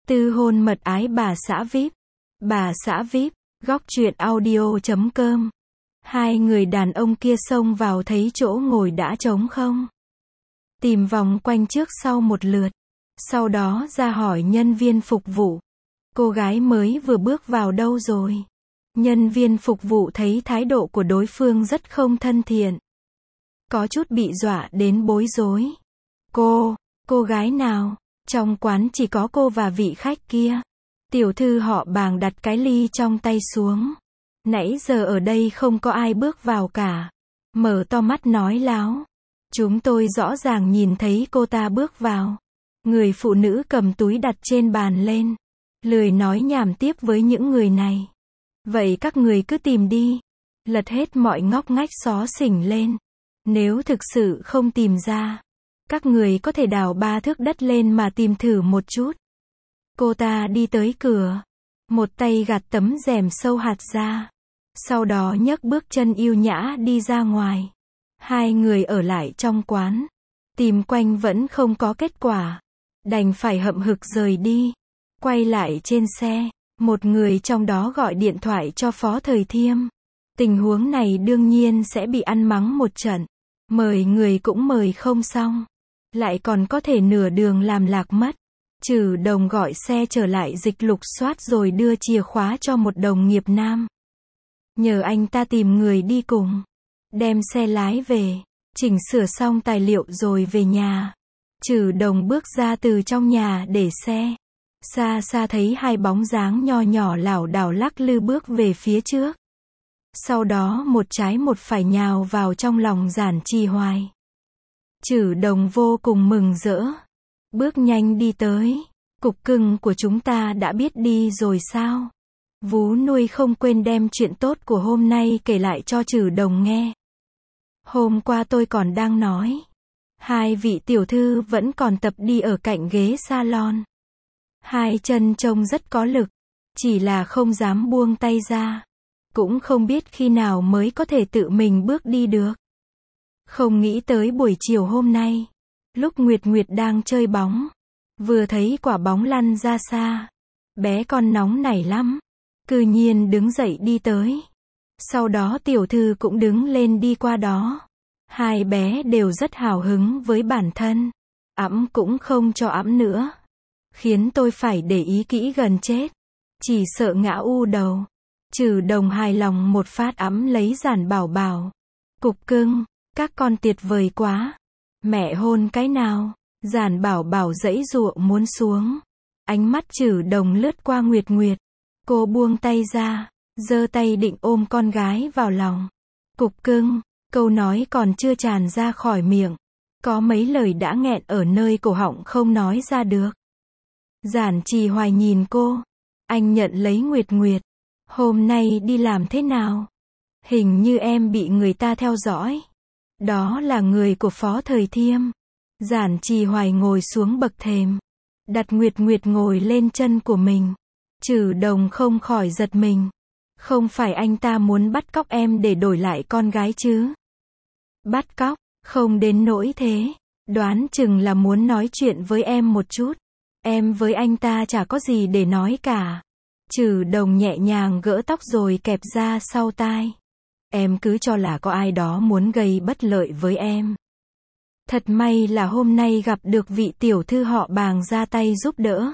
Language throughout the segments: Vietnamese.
Tư hôn mật ái bà xã VIP. Bà xã VIP, góc truyện audio.com. Hai người đàn ông kia xông vào thấy chỗ ngồi đã trống không. Tìm vòng quanh trước sau một lượt. Sau đó ra hỏi nhân viên phục vụ. Cô gái mới vừa bước vào đâu rồi? Nhân viên phục vụ thấy thái độ của đối phương rất không thân thiện. Có chút bị dọa đến bối rối. Cô gái nào? Trong quán chỉ có cô và vị khách kia. Tiểu thư họ Bàng đặt cái ly trong tay xuống. Nãy giờ ở đây không có ai bước vào cả. Mở to mắt nói láo. Chúng tôi rõ ràng nhìn thấy cô ta bước vào. Người phụ nữ cầm túi đặt trên bàn lên. Lười nói nhảm tiếp với những người này. Vậy các người cứ tìm đi. Lật hết mọi ngóc ngách xó xỉnh lên. Nếu thực sự không tìm ra, các người có thể đào 3 thước đất lên mà tìm thử một chút. Cô ta đi tới cửa. Một tay gạt tấm rèm sâu hạt ra. Sau đó nhấc bước chân yêu nhã đi ra ngoài. Hai người ở lại trong quán. Tìm quanh vẫn không có kết quả. Đành phải hậm hực rời đi. Quay lại trên xe. Một người trong đó gọi điện thoại cho Phó Thời Thiêm. Tình huống này đương nhiên sẽ bị ăn mắng một trận. Mời người cũng mời không xong. Lại còn có thể nửa đường làm lạc mất. Trừ Đồng gọi xe trở lại dịch lục soát rồi đưa chìa khóa cho một đồng nghiệp nam. Nhờ anh ta tìm người đi cùng. Đem xe lái về. Chỉnh sửa xong tài liệu rồi về nhà. Trừ Đồng bước ra từ trong nhà để xe. Xa xa thấy hai bóng dáng nho nhỏ lảo đảo lắc lư bước về phía trước. Sau đó một trái một phải nhào vào trong lòng Giản Trì Hoài. Trừ Đồng vô cùng mừng rỡ. Bước nhanh đi tới. Cục cưng của chúng ta đã biết đi rồi sao? Vú nuôi không quên đem chuyện tốt của hôm nay kể lại cho Trừ Đồng nghe. Hôm qua tôi còn đang nói. Hai vị tiểu thư vẫn còn tập đi ở cạnh ghế salon. Hai chân trông rất có lực. Chỉ là không dám buông tay ra. Cũng không biết khi nào mới có thể tự mình bước đi được. Không nghĩ tới buổi chiều hôm nay. Lúc Nguyệt Nguyệt đang chơi bóng. Vừa thấy quả bóng lăn ra xa. Bé con nóng nảy lắm. Cư nhiên đứng dậy đi tới. Sau đó tiểu thư cũng đứng lên đi qua đó. Hai bé đều rất hào hứng với bản thân. Ẵm cũng không cho ẵm nữa. Khiến tôi phải để ý kỹ gần chết. Chỉ sợ ngã u đầu. Trừ Đồng hài lòng một phát ẵm lấy Giản Bảo Bảo. Cục cưng, các con tuyệt vời quá. Mẹ hôn cái nào? Giản Bảo Bảo giãy giụa muốn xuống. Ánh mắt Trừ Đồng lướt qua Nguyệt Nguyệt. Cô buông tay ra, giơ tay định ôm con gái vào lòng. Cục cưng, câu nói còn chưa tràn ra khỏi miệng. Có mấy lời đã nghẹn ở nơi cổ họng không nói ra được. Giản Trì Hoài nhìn cô. Anh nhận lấy Nguyệt Nguyệt. Hôm nay đi làm thế nào? Hình như em bị người ta theo dõi. Đó là người của Phó Thời Thiêm. Giản Trì Hoài ngồi xuống bậc thềm. Đặt Nguyệt Nguyệt ngồi lên chân của mình. Trừ Đồng không khỏi giật mình. Không phải anh ta muốn bắt cóc em để đổi lại con gái chứ? Bắt cóc, không đến nỗi thế. Đoán chừng là muốn nói chuyện với em một chút. Em với anh ta chả có gì để nói cả. Trừ Đồng nhẹ nhàng gỡ tóc rồi kẹp ra sau tai. Em cứ cho là có ai đó muốn gây bất lợi với em. Thật may là hôm nay gặp được vị tiểu thư họ Bàng ra tay giúp đỡ.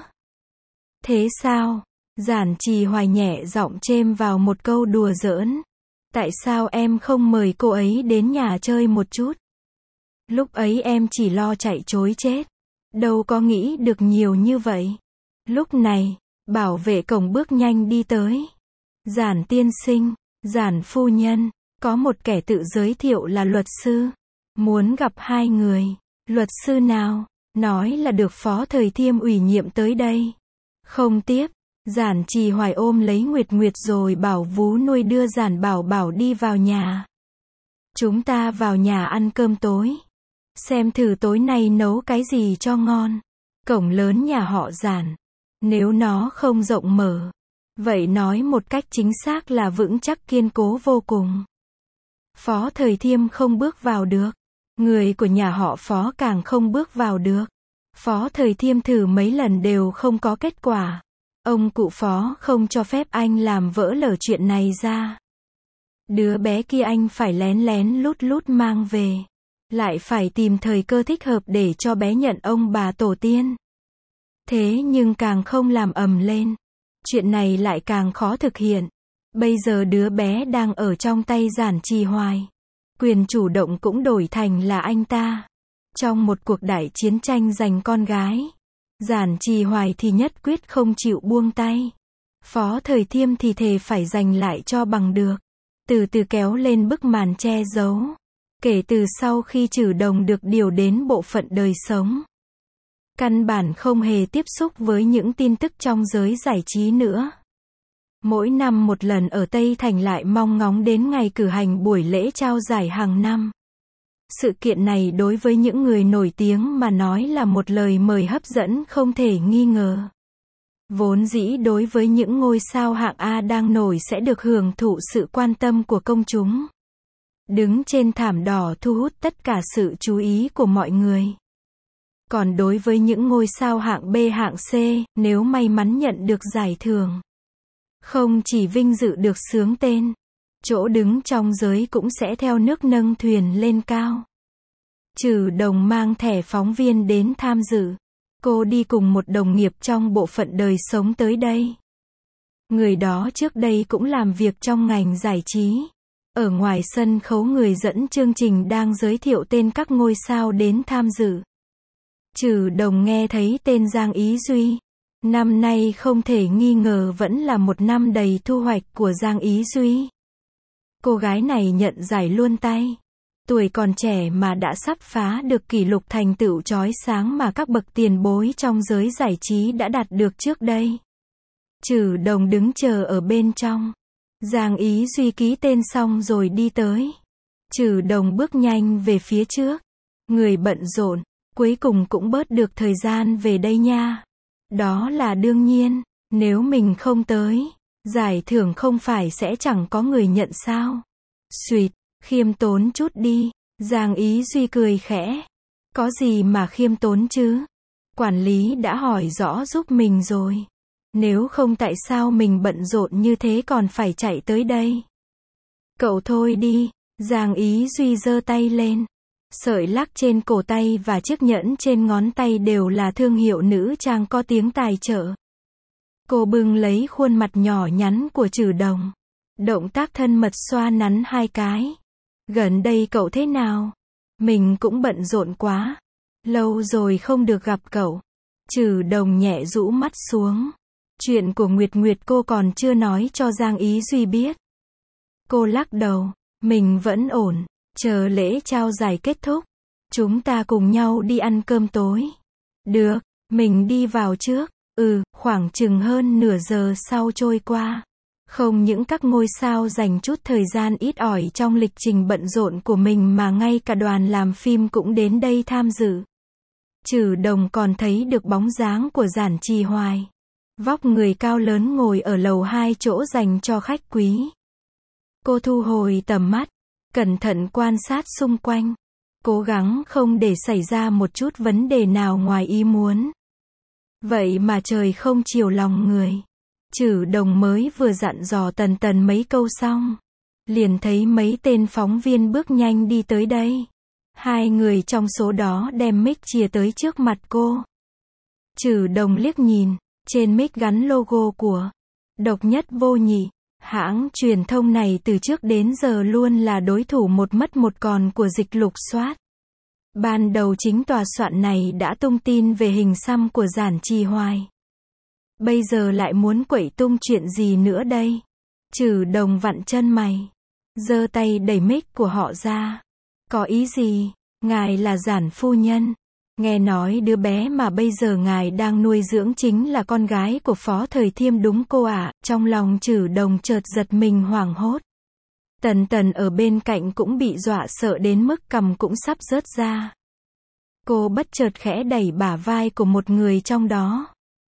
Thế sao? Giản Trì Hoài nhẹ giọng chêm vào một câu đùa giỡn. Tại sao em không mời cô ấy đến nhà chơi một chút? Lúc ấy em chỉ lo chạy trối chết. Đâu có nghĩ được nhiều như vậy. Lúc này, bảo vệ cổng bước nhanh đi tới. Giản tiên sinh, Giản phu nhân, có một kẻ tự giới thiệu là luật sư. Muốn gặp hai người. Luật sư nào? Nói là được Phó Thời Thiêm ủy nhiệm tới đây. Không tiếp. Giản Trì Hoài ôm lấy Nguyệt Nguyệt rồi bảo vú nuôi đưa Giản Bảo Bảo đi vào nhà. Chúng ta vào nhà ăn cơm tối. Xem thử tối nay nấu cái gì cho ngon. Cổng lớn nhà họ Giản. Nếu nó không rộng mở. Vậy nói một cách chính xác là vững chắc kiên cố vô cùng. Phó Thời Thiêm không bước vào được. Người của nhà họ Phó càng không bước vào được. Phó Thời Thiêm thử mấy lần đều không có kết quả. Ông cụ Phó không cho phép anh làm vỡ lở chuyện này ra. Đứa bé kia anh phải lén lén lút lút mang về. Lại phải tìm thời cơ thích hợp để cho bé nhận ông bà tổ tiên. Thế nhưng càng không làm ầm lên, chuyện này lại càng khó thực hiện. Bây giờ đứa bé đang ở trong tay Giản Trì Hoài. Quyền chủ động cũng đổi thành là anh ta. Trong một cuộc đại chiến tranh giành con gái, Giản Trì Hoài thì nhất quyết không chịu buông tay. Phó Thời Thiêm thì thề phải giành lại cho bằng được. Từ từ kéo lên bức màn che giấu. Kể từ sau khi Trử Đồng được điều đến bộ phận đời sống, căn bản không hề tiếp xúc với những tin tức trong giới giải trí nữa. Mỗi năm một lần ở Tây Thành lại mong ngóng đến ngày cử hành buổi lễ trao giải hàng năm. Sự kiện này đối với những người nổi tiếng mà nói là một lời mời hấp dẫn không thể nghi ngờ. Vốn dĩ đối với những ngôi sao hạng A đang nổi sẽ được hưởng thụ sự quan tâm của công chúng. Đứng trên thảm đỏ thu hút tất cả sự chú ý của mọi người. Còn đối với những ngôi sao hạng B hạng C, nếu may mắn nhận được giải thưởng, không chỉ vinh dự được xướng tên, chỗ đứng trong giới cũng sẽ theo nước nâng thuyền lên cao. Trử Đồng mang thẻ phóng viên đến tham dự. Cô đi cùng một đồng nghiệp trong bộ phận đời sống tới đây. Người đó trước đây cũng làm việc trong ngành giải trí. Ở ngoài sân khấu người dẫn chương trình đang giới thiệu tên các ngôi sao đến tham dự. Trử Đồng nghe thấy tên Giang Ý Duy. Năm nay không thể nghi ngờ vẫn là một năm đầy thu hoạch của Giang Ý Duy. Cô gái này nhận giải luôn tay. Tuổi còn trẻ mà đã sắp phá được kỷ lục thành tựu chói sáng mà các bậc tiền bối trong giới giải trí đã đạt được trước đây. Trử Đồng đứng chờ ở bên trong. Giang Ý Duy ký tên xong rồi đi tới. Trử Đồng bước nhanh về phía trước. Người bận rộn, cuối cùng cũng bớt được thời gian về đây nha. Đó là đương nhiên, nếu mình không tới, giải thưởng không phải sẽ chẳng có người nhận sao. Xuyệt, khiêm tốn chút đi. Giang Ý Duy cười khẽ. Có gì mà khiêm tốn chứ? Quản lý đã hỏi rõ giúp mình rồi. Nếu không tại sao mình bận rộn như thế còn phải chạy tới đây? Cậu thôi đi. Giang Ý Duy giơ tay lên. Sợi lắc trên cổ tay và chiếc nhẫn trên ngón tay đều là thương hiệu nữ trang có tiếng tài trợ. Cô bưng lấy khuôn mặt nhỏ nhắn của Trử Đồng. Động tác thân mật xoa nắn hai cái. Gần đây cậu thế nào? Mình cũng bận rộn quá. Lâu rồi không được gặp cậu. Trử Đồng nhẹ rũ mắt xuống. Chuyện của Nguyệt Nguyệt cô còn chưa nói cho Giang Ý Duy biết. Cô lắc đầu. Mình vẫn ổn. Chờ lễ trao giải kết thúc, chúng ta cùng nhau đi ăn cơm tối. Được, mình đi vào trước. Khoảng chừng hơn nửa giờ sau trôi qua. Không những các ngôi sao dành chút thời gian ít ỏi trong lịch trình bận rộn của mình mà ngay cả đoàn làm phim cũng đến đây tham dự. Trử Đồng còn thấy được bóng dáng của Giản Trì Hoài. Vóc người cao lớn ngồi ở lầu 2 chỗ dành cho khách quý. Cô thu hồi tầm mắt, cẩn thận quan sát xung quanh, cố gắng không để xảy ra một chút vấn đề nào ngoài ý muốn. Vậy mà trời không chiều lòng người. Trử Đồng mới vừa dặn dò Tần Tần mấy câu xong, liền thấy mấy tên phóng viên bước nhanh đi tới đây. Hai người trong số đó đem mic chìa tới trước mặt cô. Trử Đồng liếc nhìn, trên mic gắn logo của Độc Nhất Vô Nhị. Hãng truyền thông này từ trước đến giờ luôn là đối thủ một mất một còn của Dịch Lục Soát. Ban đầu chính tòa soạn này đã tung tin về hình xăm của Giản Trì Hoài. Bây giờ lại muốn quậy tung chuyện gì nữa đây? Trử Đồng vặn chân mày, giơ tay đẩy mic của họ ra. Có ý gì? Ngài là Giản phu nhân. Nghe nói đứa bé mà bây giờ ngài đang nuôi dưỡng chính là con gái của Phó Thời Thiêm đúng cô ạ? Trong lòng Trử Đồng chợt giật mình hoảng hốt. Tần Tần ở bên cạnh cũng bị dọa sợ đến mức cằm cũng sắp rớt ra. Cô bất chợt khẽ đẩy bả vai của một người trong đó.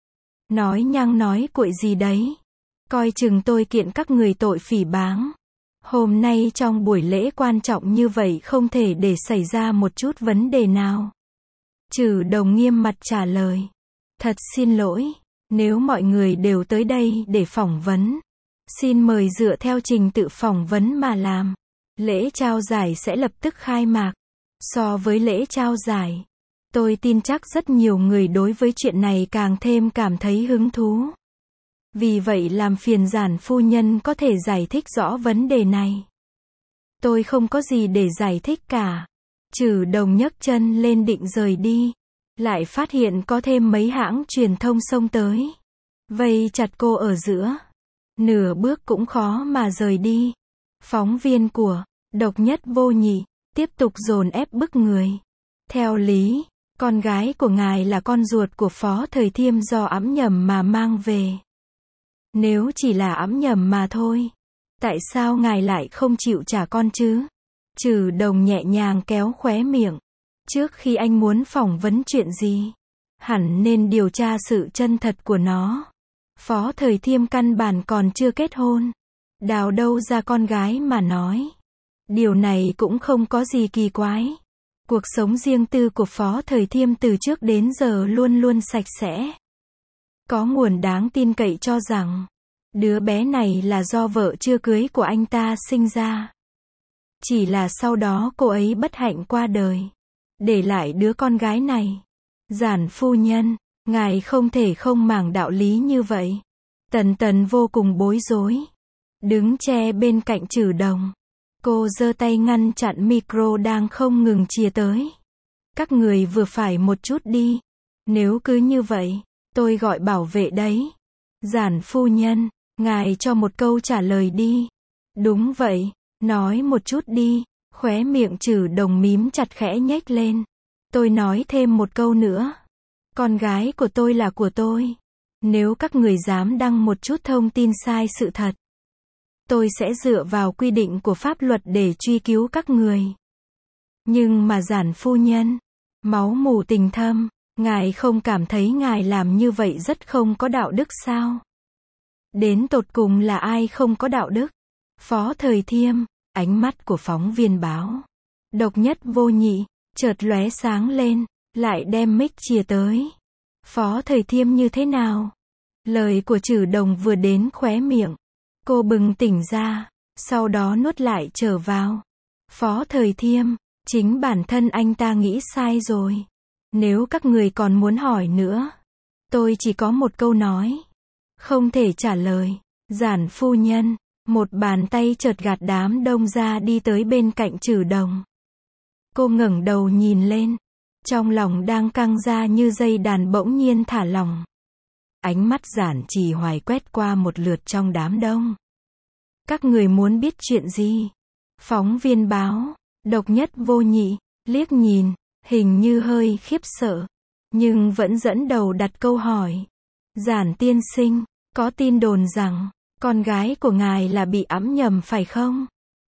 Nói nhăng nói cuội gì đấy? Coi chừng tôi kiện các người tội phỉ báng. Hôm nay trong buổi lễ quan trọng như vậy không thể để xảy ra một chút vấn đề nào. Trử Đồng nghiêm mặt trả lời. Thật xin lỗi, nếu mọi người đều tới đây để phỏng vấn, xin mời dựa theo trình tự phỏng vấn mà làm. Lễ trao giải sẽ lập tức khai mạc. So với lễ trao giải, tôi tin chắc rất nhiều người đối với chuyện này càng thêm cảm thấy hứng thú. Vì vậy làm phiền Giản phu nhân có thể giải thích rõ vấn đề này. Tôi không có gì để giải thích cả. Trử Đồng nhấc chân lên định rời đi. Lại phát hiện có thêm mấy hãng truyền thông xông tới. Vây chặt cô ở giữa. Nửa bước cũng khó mà rời đi. Phóng viên của Độc Nhất Vô Nhị tiếp tục dồn ép bức người. Theo lý, con gái của ngài là con ruột của Phó Thời Thiêm do ẵm nhầm mà mang về. Nếu chỉ là ẵm nhầm mà thôi, tại sao ngài lại không chịu trả con chứ? Trử Đồng nhẹ nhàng kéo khóe miệng. Trước khi anh muốn phỏng vấn chuyện gì, hẳn nên điều tra sự chân thật của nó. Phó Thời Thiêm căn bản còn chưa kết hôn. Đào đâu ra con gái mà nói. Điều này cũng không có gì kỳ quái. Cuộc sống riêng tư của Phó Thời Thiêm từ trước đến giờ luôn luôn sạch sẽ. Có nguồn đáng tin cậy cho rằng, đứa bé này là do vợ chưa cưới của anh ta sinh ra. Chỉ là sau đó cô ấy bất hạnh qua đời, để lại đứa con gái này. Giản phu nhân, ngài không thể không màng đạo lý như vậy. Tần Tần vô cùng bối rối. Đứng che bên cạnh Trử Đồng. Cô giơ tay ngăn chặn micro đang không ngừng chìa tới. Các người vừa phải một chút đi. Nếu cứ như vậy, tôi gọi bảo vệ đấy. Giản phu nhân, ngài cho một câu trả lời đi. Đúng vậy, nói một chút đi. Khóe miệng Trử Đồng mím chặt khẽ nhếch lên. Tôi nói thêm một câu nữa. Con gái của tôi là của tôi. Nếu các người dám đăng một chút thông tin sai sự thật, tôi sẽ dựa vào quy định của pháp luật để truy cứu các người. Nhưng mà Giản phu nhân, máu mù tình thâm, ngài không cảm thấy ngài làm như vậy rất không có đạo đức sao? Đến tột cùng là ai không có đạo đức? Phó Thời Thiêm, ánh mắt của phóng viên báo Độc Nhất Vô Nhị chợt lóe sáng lên, lại đem mic chìa tới. Phó Thời Thiêm như thế nào? Lời của Trử Đồng vừa đến khóe miệng, cô bừng tỉnh ra, sau đó nuốt lại trở vào. Phó Thời Thiêm, chính bản thân anh ta nghĩ sai rồi. Nếu các người còn muốn hỏi nữa, tôi chỉ có một câu nói. Không thể trả lời. Giản phu nhân, một bàn tay chợt gạt đám đông ra đi tới bên cạnh Trử Đồng. Cô ngẩng đầu nhìn lên. Trong lòng đang căng ra như dây đàn bỗng nhiên thả lỏng. Ánh mắt Giản Trì Hoài quét qua một lượt trong đám đông. Các người muốn biết chuyện gì? Phóng viên báo Độc Nhất Vô Nhị liếc nhìn, hình như hơi khiếp sợ, nhưng vẫn dẫn đầu đặt câu hỏi. Giản tiên sinh, có tin đồn rằng con gái của ngài là bị ẵm nhầm phải không?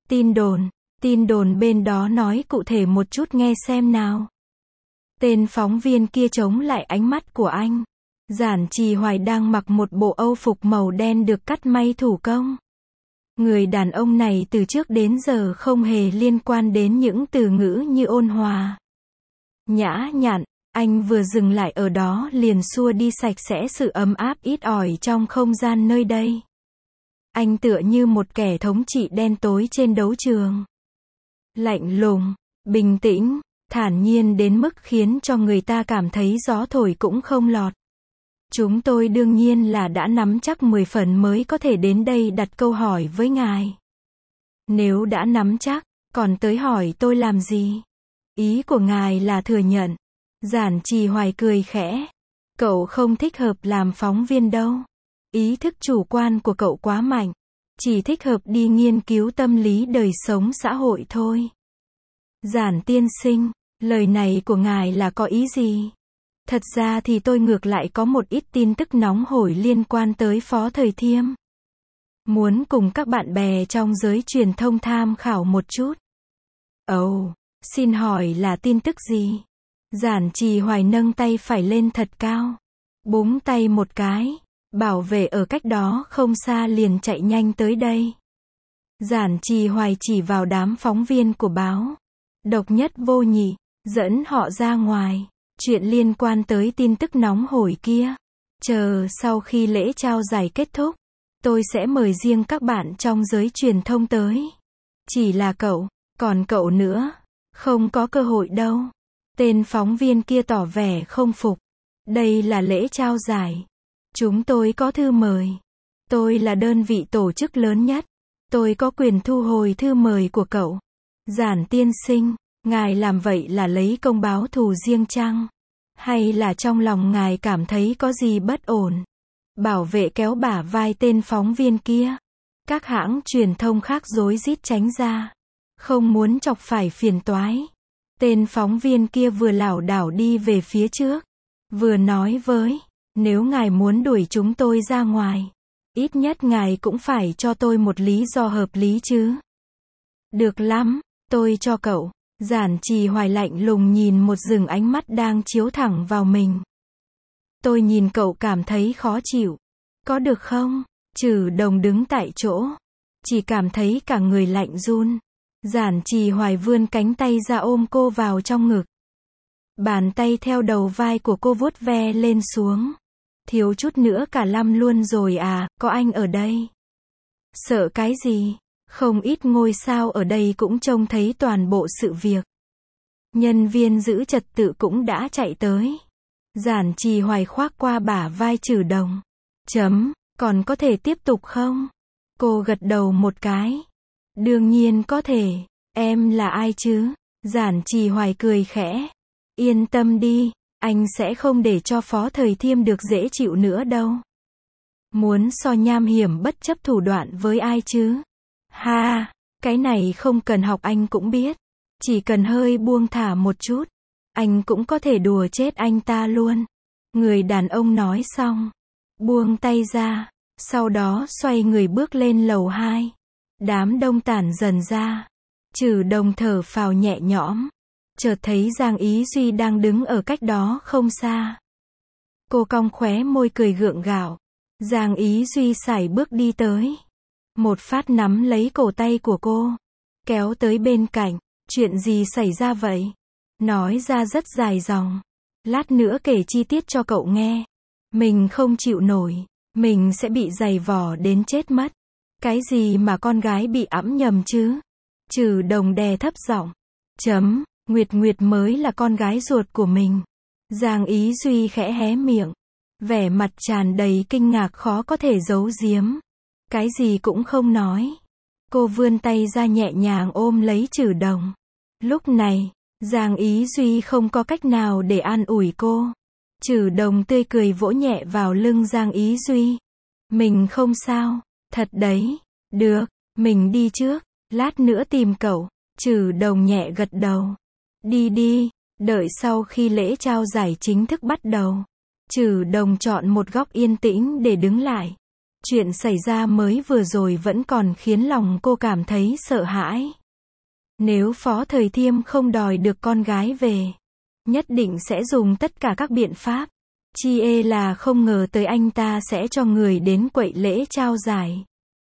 Tin đồn bên đó nói cụ thể một chút nghe xem nào. Tên phóng viên kia chống lại ánh mắt của anh. Giản Trì Hoài đang mặc một bộ âu phục màu đen được cắt may thủ công. Người đàn ông này từ trước đến giờ không hề liên quan đến những từ ngữ như ôn hòa, nhã nhặn. Anh vừa dừng lại ở đó liền xua đi sạch sẽ sự ấm áp ít ỏi trong không gian nơi đây. Anh tựa như một kẻ thống trị đen tối trên đấu trường. Lạnh lùng, bình tĩnh, thản nhiên đến mức khiến cho người ta cảm thấy gió thổi cũng không lọt. Chúng tôi đương nhiên là đã nắm chắc 10 phần mới có thể đến đây đặt câu hỏi với ngài. Nếu đã nắm chắc, còn tới hỏi tôi làm gì? Ý của ngài là thừa nhận. Giản Trì Hoài cười khẽ. Cậu không thích hợp làm phóng viên đâu. Ý thức chủ quan của cậu quá mạnh. Chỉ thích hợp đi nghiên cứu tâm lý đời sống xã hội thôi. Giản tiên sinh, lời này của ngài là có ý gì? Thật ra thì tôi ngược lại có một ít tin tức nóng hổi liên quan tới Phó Thời Thiêm. Muốn cùng các bạn bè trong giới truyền thông tham khảo một chút. Xin hỏi là tin tức gì? Giản Trì Hoài nâng tay phải lên thật cao. Búng tay một cái. Bảo vệ ở cách đó không xa liền chạy nhanh tới đây. Giản Trì Hoài chỉ vào đám phóng viên của báo Độc Nhất Vô Nhị, dẫn họ ra ngoài. Chuyện liên quan tới tin tức nóng hổi kia. Chờ sau khi lễ trao giải kết thúc, tôi sẽ mời riêng các bạn trong giới truyền thông tới. Chỉ là cậu, còn cậu nữa, không có cơ hội đâu. Tên phóng viên kia tỏ vẻ không phục. Đây là lễ trao giải. Chúng tôi có thư mời. Tôi là đơn vị tổ chức lớn nhất. Tôi có quyền thu hồi thư mời của cậu. Giản tiên sinh, ngài làm vậy là lấy công báo thù riêng chăng? Hay là trong lòng ngài cảm thấy có gì bất ổn? Bảo vệ kéo bả vai tên phóng viên kia. Các hãng truyền thông khác rối rít tránh ra. Không muốn chọc phải phiền toái. Tên phóng viên kia vừa lảo đảo đi về phía trước. Vừa nói với, nếu ngài muốn đuổi chúng tôi ra ngoài, ít nhất ngài cũng phải cho tôi một lý do hợp lý chứ. Được lắm, tôi cho cậu. Giản Trì Hoài lạnh lùng nhìn một rừng ánh mắt đang chiếu thẳng vào mình. Tôi nhìn cậu cảm thấy khó chịu. Có được không? Trừ Đồng đứng tại chỗ. Chỉ cảm thấy cả người lạnh run. Giản Trì Hoài vươn cánh tay ra ôm cô vào trong ngực. Bàn tay theo đầu vai của cô vuốt ve lên xuống. Thiếu chút nữa cả lăm luôn rồi à, có anh ở đây. Sợ cái gì? Không ít ngôi sao ở đây cũng trông thấy toàn bộ sự việc. Nhân viên giữ trật tự cũng đã chạy tới. Giản Trì Hoài khoác qua bả vai Trừ Đồng. Còn có thể tiếp tục không? Cô gật đầu một cái. Đương nhiên có thể. Em là ai chứ? Giản Trì Hoài cười khẽ. Yên tâm đi, anh sẽ không để cho Phó Thời Thiêm được dễ chịu nữa đâu. Muốn so nham hiểm bất chấp thủ đoạn với ai chứ? Ha, cái này không cần học anh cũng biết. Chỉ cần hơi buông thả một chút, anh cũng có thể đùa chết anh ta luôn. Người đàn ông nói xong, buông tay ra, sau đó xoay người bước lên lầu 2. Đám đông tản dần ra. Trừ Đồng thở phào nhẹ nhõm. Chợt thấy Giang Ý Duy đang đứng ở cách đó không xa. Cô cong khóe môi cười gượng gạo. Giang Ý Duy sải bước đi tới. Một phát nắm lấy cổ tay của cô. Kéo tới bên cạnh. Chuyện gì xảy ra vậy? Nói ra rất dài dòng. Lát nữa kể chi tiết cho cậu nghe. Mình không chịu nổi. Mình sẽ bị giày vò đến chết mất. Cái gì mà con gái bị ẵm nhầm chứ? Trừ Đồng đè thấp giọng. Nguyệt Nguyệt mới là con gái ruột của mình. Giang Ý Duy khẽ hé miệng. Vẻ mặt tràn đầy kinh ngạc khó có thể giấu giếm. Cái gì cũng không nói. Cô vươn tay ra nhẹ nhàng ôm lấy Trừ Đồng. Lúc này, Giang Ý Duy không có cách nào để an ủi cô. Trừ Đồng tươi cười vỗ nhẹ vào lưng Giang Ý Duy. Mình không sao, thật đấy. Được, mình đi trước, lát nữa tìm cậu. Trừ Đồng nhẹ gật đầu. Đi đi, đợi sau khi lễ trao giải chính thức bắt đầu. Trừ Đồng chọn một góc yên tĩnh để đứng lại. Chuyện xảy ra mới vừa rồi vẫn còn khiến lòng cô cảm thấy sợ hãi. Nếu Phó Thời Thiêm không đòi được con gái về, nhất định sẽ dùng tất cả các biện pháp. Chi ê là không ngờ tới anh ta sẽ cho người đến quậy lễ trao giải.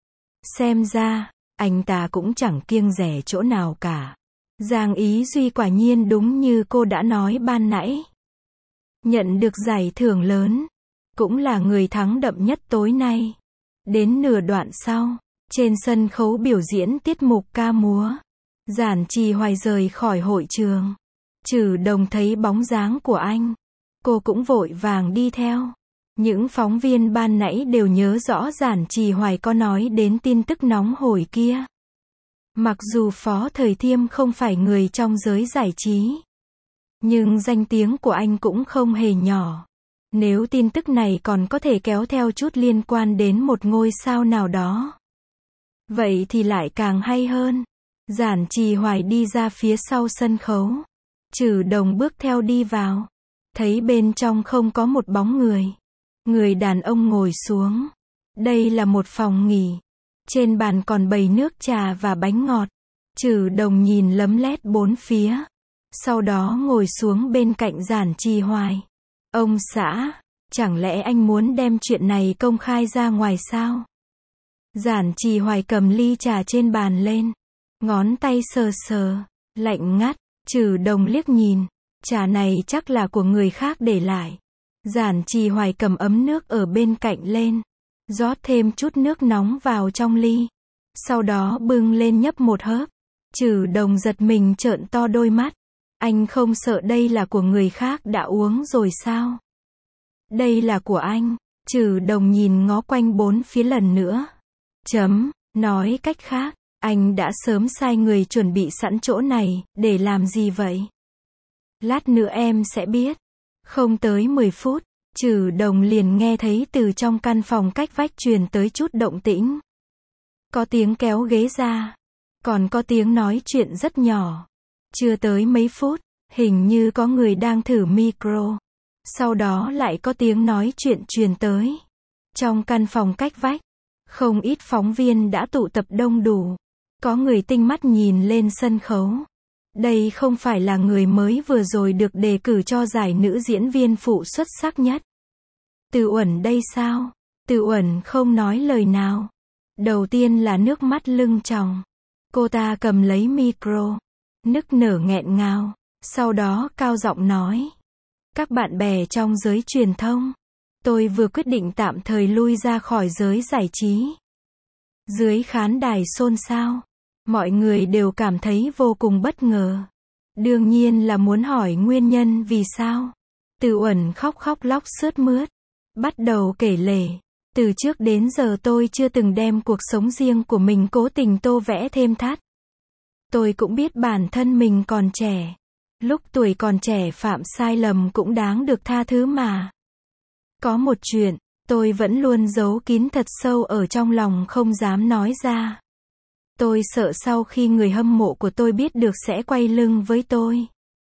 Xem ra, anh ta cũng chẳng kiêng dè chỗ nào cả. Giang Ý Duy quả nhiên đúng như cô đã nói ban nãy. Nhận được giải thưởng lớn, cũng là người thắng đậm nhất tối nay. Đến nửa đoạn sau, trên sân khấu biểu diễn tiết mục ca múa, Giản Trì Hoài rời khỏi hội trường. Trừ Đồng thấy bóng dáng của anh, cô cũng vội vàng đi theo. Những phóng viên ban nãy đều nhớ rõ Giản Trì Hoài có nói đến tin tức nóng hổi kia. Mặc dù Phó Thời Thiêm không phải người trong giới giải trí, nhưng danh tiếng của anh cũng không hề nhỏ. Nếu tin tức này còn có thể kéo theo chút liên quan đến một ngôi sao nào đó, vậy thì lại càng hay hơn. Giản Trì Hoài đi ra phía sau sân khấu. Trừ Đồng bước theo đi vào. Thấy bên trong không có một bóng người. Người đàn ông ngồi xuống. Đây là một phòng nghỉ. Trên bàn còn bày nước trà và bánh ngọt. Trừ Đồng nhìn lấm lét bốn phía. Sau đó ngồi xuống bên cạnh Giản Trì Hoài. Ông xã, chẳng lẽ anh muốn đem chuyện này công khai ra ngoài sao? Giản Trì Hoài cầm ly trà trên bàn lên. Ngón tay sờ sờ, lạnh ngắt. Trừ Đồng liếc nhìn. Trà này chắc là của người khác để lại. Giản Trì Hoài cầm ấm nước ở bên cạnh lên, rót thêm chút nước nóng vào trong ly. Sau đó bưng lên nhấp một hớp. Trừ Đồng giật mình trợn to đôi mắt. Anh không sợ đây là của người khác đã uống rồi sao? Đây là của anh. Trừ Đồng nhìn ngó quanh bốn phía lần nữa. Nói cách khác, anh đã sớm sai người chuẩn bị sẵn chỗ này, để làm gì vậy? Lát nữa em sẽ biết. Không tới 10 phút, Trừ Đồng liền nghe thấy từ trong căn phòng cách vách truyền tới chút động tĩnh. Có tiếng kéo ghế ra, còn có tiếng nói chuyện rất nhỏ. Chưa tới mấy phút, hình như có người đang thử micro. Sau đó lại có tiếng nói chuyện truyền tới. Trong căn phòng cách vách, không ít phóng viên đã tụ tập đông đủ. Có người tinh mắt nhìn lên sân khấu. Đây không phải là người mới vừa rồi được đề cử cho giải nữ diễn viên phụ xuất sắc nhất. Từ Uẩn đây sao? Từ Uẩn không nói lời nào. Đầu tiên là nước mắt lưng tròng. Cô ta cầm lấy micro, nức nở nghẹn ngào. Sau đó cao giọng nói. Các bạn bè trong giới truyền thông, tôi vừa quyết định tạm thời lui ra khỏi giới giải trí. Dưới khán đài xôn xao, mọi người đều cảm thấy vô cùng bất ngờ. Đương nhiên là muốn hỏi nguyên nhân vì sao. Từ Uẩn khóc lóc sướt mướt, bắt đầu kể lể. Từ trước đến giờ tôi chưa từng đem cuộc sống riêng của mình cố tình tô vẽ thêm thắt. Tôi cũng biết bản thân mình còn trẻ. Lúc tuổi còn trẻ phạm sai lầm cũng đáng được tha thứ mà. Có một chuyện, tôi vẫn luôn giấu kín thật sâu ở trong lòng không dám nói ra. Tôi sợ sau khi người hâm mộ của tôi biết được sẽ quay lưng với tôi.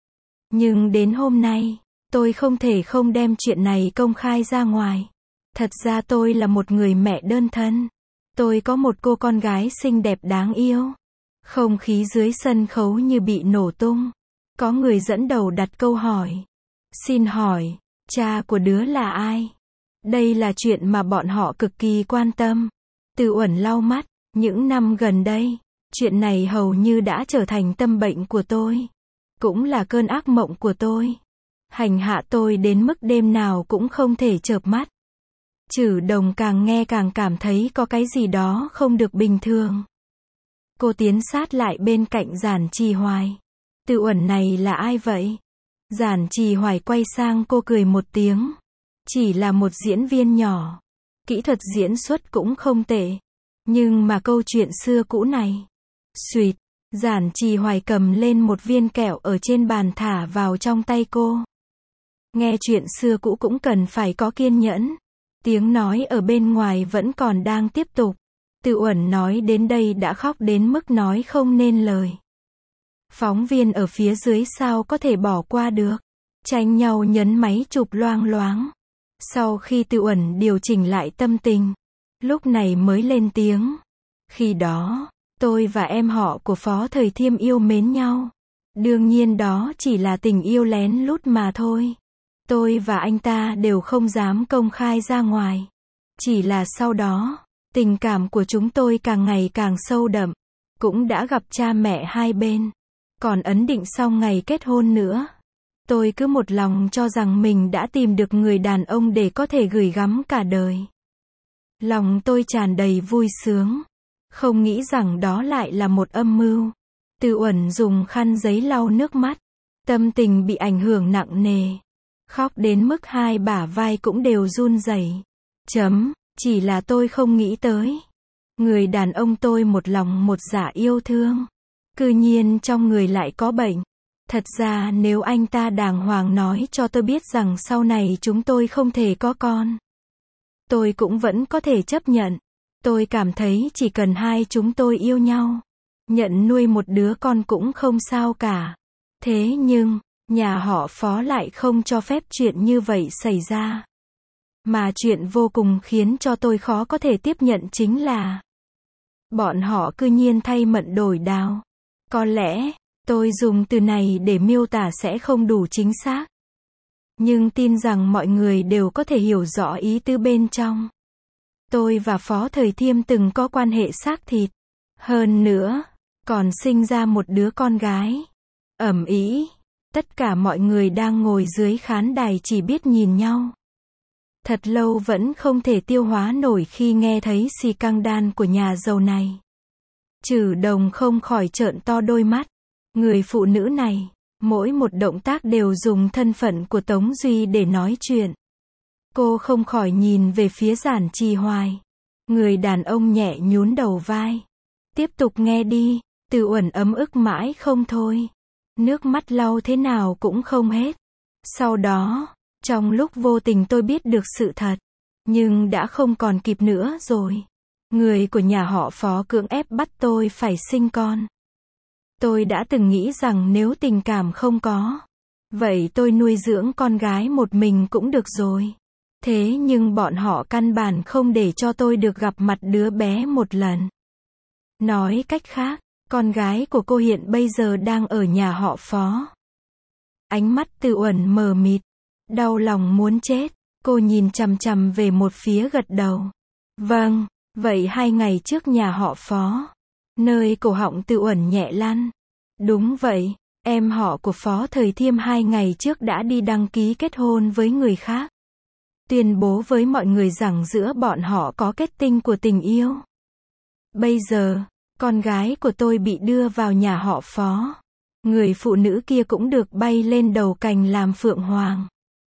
Nhưng đến hôm nay, tôi không thể không đem chuyện này công khai ra ngoài. Thật ra tôi là một người mẹ đơn thân. Tôi có một cô con gái xinh đẹp đáng yêu. Không khí dưới sân khấu như bị nổ tung. Có người dẫn đầu đặt câu hỏi. Xin hỏi, cha của đứa là ai? Đây là chuyện mà bọn họ cực kỳ quan tâm. Từ Uẩn lau mắt. Những năm gần đây, chuyện này hầu như đã trở thành tâm bệnh của tôi. Cũng là cơn ác mộng của tôi. Hành hạ tôi đến mức đêm nào cũng không thể chợp mắt. Trừ Đồng càng nghe càng cảm thấy có cái gì đó không được bình thường. Cô tiến sát lại bên cạnh Giản Trì Hoài. Từ Uẩn này là ai vậy? Giản Trì Hoài quay sang cô cười một tiếng. Chỉ là một diễn viên nhỏ. Kỹ thuật diễn xuất cũng không tệ. Nhưng mà câu chuyện xưa cũ này. Xuỵt, Giản Trì Hoài cầm lên một viên kẹo ở trên bàn thả vào trong tay cô. Nghe chuyện xưa cũ cũng cần phải có kiên nhẫn. Tiếng nói ở bên ngoài vẫn còn đang tiếp tục. Từ Uẩn nói đến đây đã khóc đến mức nói không nên lời. Phóng viên ở phía dưới sao có thể bỏ qua được. Tranh nhau nhấn máy chụp loang loáng. Sau khi Từ Uẩn điều chỉnh lại tâm tình, lúc này mới lên tiếng. Khi đó, tôi và em họ của Phó Thời Thiêm yêu mến nhau. Đương nhiên đó chỉ là tình yêu lén lút mà thôi. Tôi và anh ta đều không dám công khai ra ngoài. Chỉ là sau đó, tình cảm của chúng tôi càng ngày càng sâu đậm. Cũng đã gặp cha mẹ hai bên. Còn ấn định xong ngày kết hôn nữa. Tôi cứ một lòng cho rằng mình đã tìm được người đàn ông để có thể gửi gắm cả đời. Lòng tôi tràn đầy vui sướng. Không nghĩ rằng đó lại là một âm mưu. Từ Uẩn dùng khăn giấy lau nước mắt. Tâm tình bị ảnh hưởng nặng nề. Khóc đến mức hai bả vai cũng đều run rẩy. Chỉ là tôi không nghĩ tới. Người đàn ông tôi một lòng một dạ yêu thương. Cư nhiên trong người lại có bệnh. Thật ra nếu anh ta đàng hoàng nói cho tôi biết rằng sau này chúng tôi không thể có con, tôi cũng vẫn có thể chấp nhận. Tôi cảm thấy chỉ cần hai chúng tôi yêu nhau, nhận nuôi một đứa con cũng không sao cả. Thế nhưng, nhà họ Phó lại không cho phép chuyện như vậy xảy ra. Mà chuyện vô cùng khiến cho tôi khó có thể tiếp nhận chính là bọn họ cư nhiên thay mận đổi đao. Có lẽ, tôi dùng từ này để miêu tả sẽ không đủ chính xác. Nhưng tin rằng mọi người đều có thể hiểu rõ ý tứ bên trong. Tôi và Phó Thời Thiêm từng có quan hệ xác thịt. Hơn nữa, còn sinh ra một đứa con gái. Ầm ĩ. Tất cả mọi người đang ngồi dưới khán đài chỉ biết nhìn nhau. Thật lâu vẫn không thể tiêu hóa nổi khi nghe thấy xì căng đan của nhà giàu này. Trử Đồng không khỏi trợn to đôi mắt. Người phụ nữ này, mỗi một động tác đều dùng thân phận của Tống Duy để nói chuyện. Cô không khỏi nhìn về phía Giản Trì Hoài. Người đàn ông nhẹ nhún đầu vai. Tiếp tục nghe đi. Từ Uẩn ấm ức mãi không thôi. Nước mắt lau thế nào cũng không hết. Sau đó, trong lúc vô tình tôi biết được sự thật. Nhưng đã không còn kịp nữa rồi. Người của nhà họ Phó cưỡng ép bắt tôi phải sinh con. Tôi đã từng nghĩ rằng nếu tình cảm không có, vậy tôi nuôi dưỡng con gái một mình cũng được rồi. Thế nhưng bọn họ căn bản không để cho tôi được gặp mặt đứa bé một lần. Nói cách khác, con gái của cô hiện bây giờ đang ở nhà họ Phó. Ánh mắt Từ Uẩn mờ mịt, đau lòng muốn chết. Cô nhìn chằm chằm về một phía gật đầu. Vâng, vậy 2 ngày trước nhà họ Phó. Nơi cổ họng Từ Uẩn nhẹ lăn. Đúng vậy, em họ của Phó Thời Thiêm 2 ngày trước đã đi đăng ký kết hôn với người khác. Tuyên bố với mọi người rằng giữa bọn họ có kết tinh của tình yêu. Bây giờ, con gái của tôi bị đưa vào nhà họ Phó. Người phụ nữ kia cũng được bay lên đầu cành làm phượng hoàng.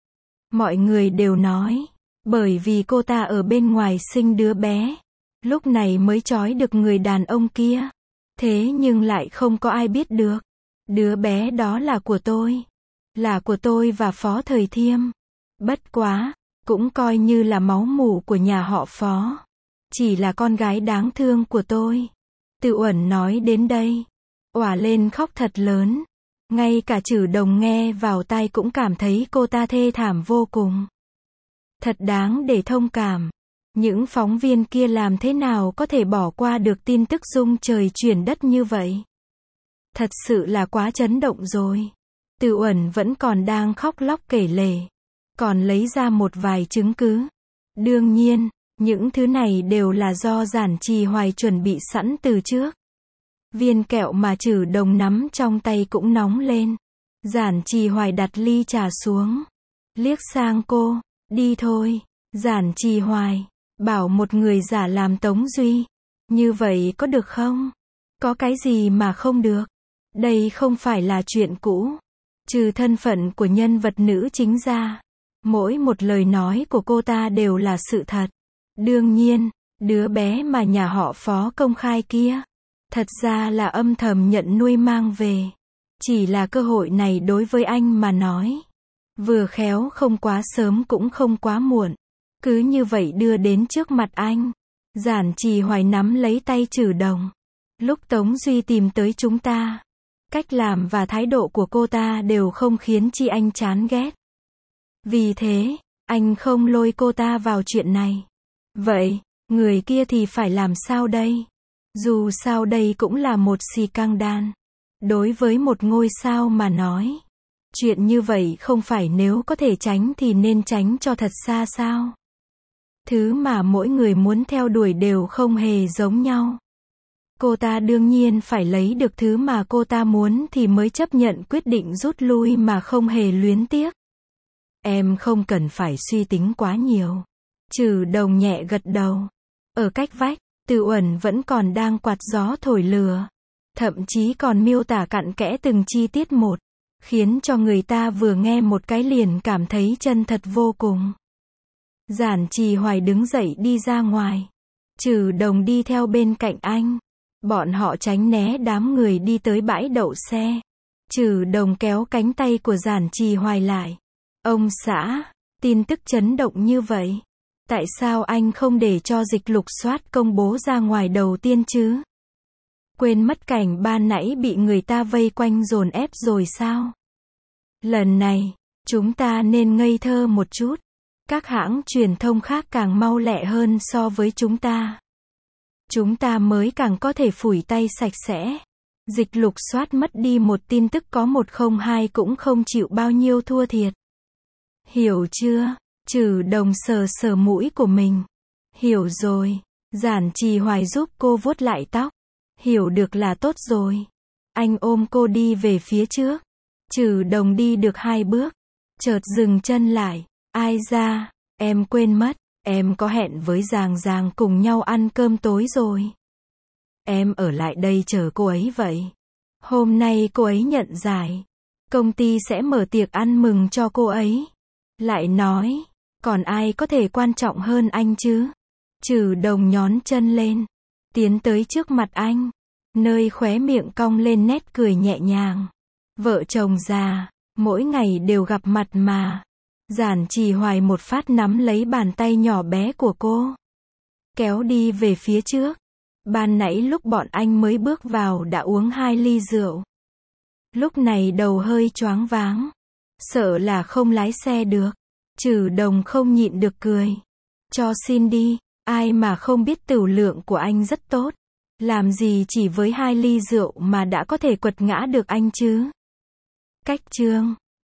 Mọi người đều nói, bởi vì cô ta ở bên ngoài sinh đứa bé, lúc này mới trói được người đàn ông kia. Thế nhưng lại không có ai biết được. Đứa bé đó là của tôi. Là của tôi và Phó Thời Thiêm. Bất quá, cũng coi như là máu mủ của nhà họ Phó. Chỉ là con gái đáng thương của tôi. Từ Uẩn nói đến đây, òa lên khóc thật lớn. Ngay cả Trử Đồng nghe vào tai cũng cảm thấy cô ta thê thảm vô cùng. Thật đáng để thông cảm. Những phóng viên kia làm thế nào có thể bỏ qua được tin tức rung trời chuyển đất như vậy? Thật sự là quá chấn động rồi. Từ Uẩn vẫn còn đang khóc lóc kể lể. Còn lấy ra một vài chứng cứ. Đương nhiên, những thứ này đều là do Giản Trì Hoài chuẩn bị sẵn từ trước. Viên kẹo mà Trử Đồng nắm trong tay cũng nóng lên. Giản Trì Hoài đặt ly trà xuống. Liếc sang cô. Đi thôi. Giản Trì Hoài. Bảo một người giả làm Tống Duy. Như vậy có được không? Có cái gì mà không được? Đây không phải là chuyện cũ. Trừ thân phận của nhân vật nữ chính ra. Mỗi một lời nói của cô ta đều là sự thật. Đương nhiên, đứa bé mà nhà họ Phó công khai kia, thật ra là âm thầm nhận nuôi mang về. Chỉ là cơ hội này đối với anh mà nói. Vừa khéo không quá sớm cũng không quá muộn. Cứ như vậy đưa đến trước mặt anh. Giản Trì Hoài nắm lấy tay Trử Đồng. Lúc Tống Duy tìm tới chúng ta, cách làm và thái độ của cô ta đều không khiến chi anh chán ghét. Vì thế, anh không lôi cô ta vào chuyện này. Vậy, người kia thì phải làm sao đây? Dù sao đây cũng là một xì căng đan. Đối với một ngôi sao mà nói, chuyện như vậy không phải nếu có thể tránh thì nên tránh cho thật xa sao? Thứ mà mỗi người muốn theo đuổi đều không hề giống nhau. Cô ta đương nhiên phải lấy được thứ mà cô ta muốn thì mới chấp nhận quyết định rút lui mà không hề luyến tiếc. Em không cần phải suy tính quá nhiều. Trử Đồng nhẹ gật đầu. Ở cách vách, Từ Uẩn vẫn còn đang quạt gió thổi lửa. Thậm chí còn miêu tả cặn kẽ từng chi tiết một. Khiến cho người ta vừa nghe một cái liền cảm thấy chân thật vô cùng. Giản Trì Hoài đứng dậy đi ra ngoài. Trử Đồng đi theo bên cạnh anh. Bọn họ tránh né đám người đi tới bãi đậu xe. Trử Đồng kéo cánh tay của Giản Trì Hoài lại. Ông xã, tin tức chấn động như vậy. Tại sao anh không để cho Dịch Lục Soát công bố ra ngoài đầu tiên chứ? Quên mất cảnh ban nãy bị người ta vây quanh dồn ép rồi sao? Lần này, chúng ta nên ngây thơ một chút. Các hãng truyền thông khác càng mau lẹ hơn so với chúng ta. Chúng ta mới càng có thể phủi tay sạch sẽ. Dịch Lục Soát mất đi một tin tức có 102 cũng không chịu bao nhiêu thua thiệt. Hiểu chưa? Trử Đồng sờ sờ mũi của mình. Hiểu rồi. Giản Trì Hoài giúp cô vuốt lại tóc. Hiểu được là tốt rồi. Anh ôm cô đi về phía trước. Trừ Đồng đi được 2 bước, chợt dừng chân lại. Ai da, em quên mất, em có hẹn với Giàng Giàng cùng nhau ăn cơm tối rồi. Em ở lại đây chờ cô ấy vậy. Hôm nay cô ấy nhận giải. Công ty sẽ mở tiệc ăn mừng cho cô ấy. Lại nói, còn ai có thể quan trọng hơn anh chứ? Trừ Đồng nhón chân lên, tiến tới trước mặt anh, nơi khóe miệng cong lên nét cười nhẹ nhàng. Vợ chồng già, mỗi ngày đều gặp mặt mà. Giản Trì Hoài một phát nắm lấy bàn tay nhỏ bé của cô, kéo đi về phía trước. Ban nãy lúc bọn anh mới bước vào đã uống 2 ly rượu. Lúc này đầu hơi choáng váng, sợ là không lái xe được. Trừ Đồng không nhịn được cười. Cho xin đi, ai mà không biết tửu lượng của anh rất tốt. Làm gì chỉ với 2 ly rượu mà đã có thể quật ngã được anh chứ? Cách chương